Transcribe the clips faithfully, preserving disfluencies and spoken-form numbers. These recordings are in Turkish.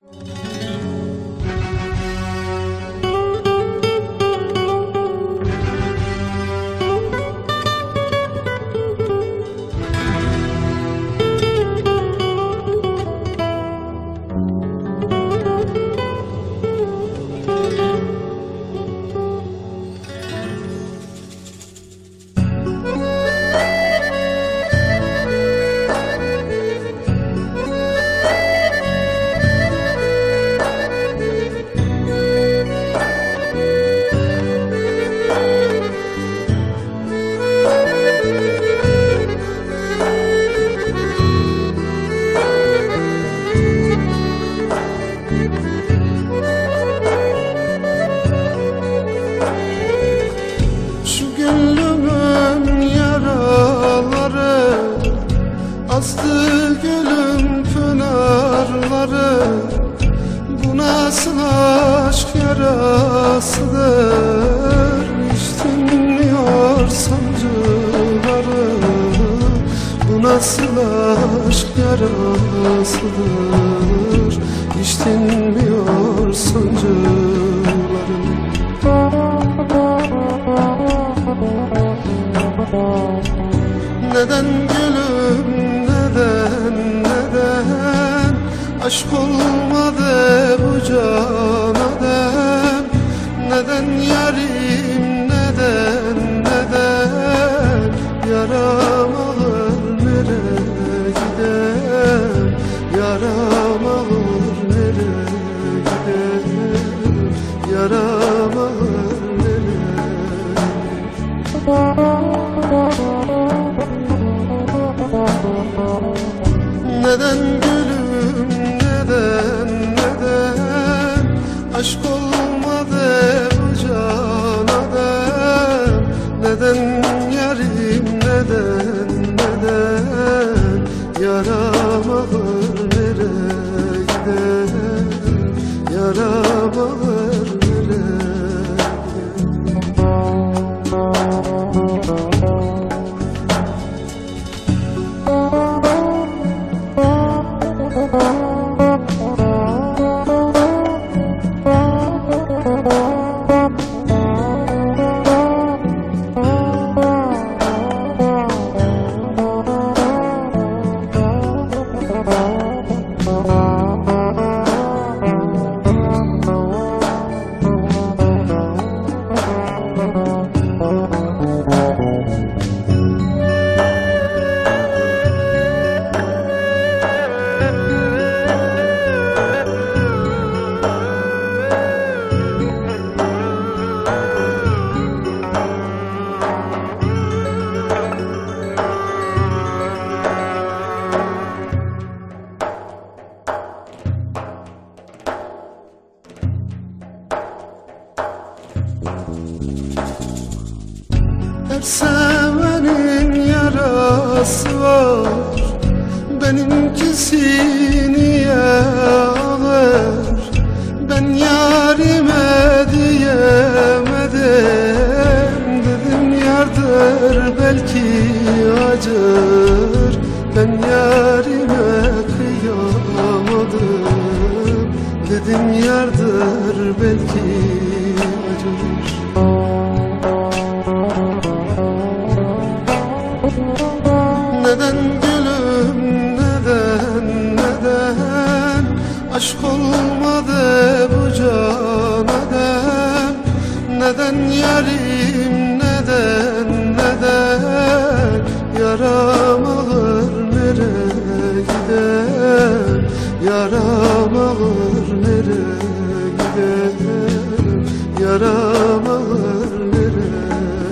Astı gülüm pınarları, bu nasıl aşk yarasıdır? Hiç dinmiyor sancıları, bu nasıl aşk yarasıdır? Hiç dinmiyor sancıları. Neden gülüm, neden, neden aşk olmadı bu cana dem? Neden yarim, neden, neden yaram alır nereye gider? Yaram alır nereye gider? Yaram alır nereye gider? Neden gülüm, neden, neden aşk olmadı bu cana dem? Neden yarim, neden, neden yaram alır nereye gider? Yaram alır nereye Her sevenin yarası var, benimkisi niye ağır? Ben yarime diyemedim, dedim yardır belki acır. Ben yarime kıyamadım, dedim yardır belki acır. Neden gülüm, neden, neden aşk olmadı bu cana dem? Neden yarim, neden, neden yaram alır nereye gider? Yaram alır nereye gider? Yaram alır nereye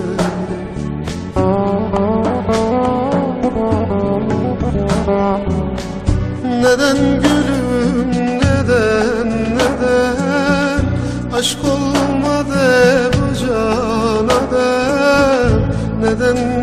gider? Neden gülüm, neden, neden aşk olmadı bu cana dem? Neden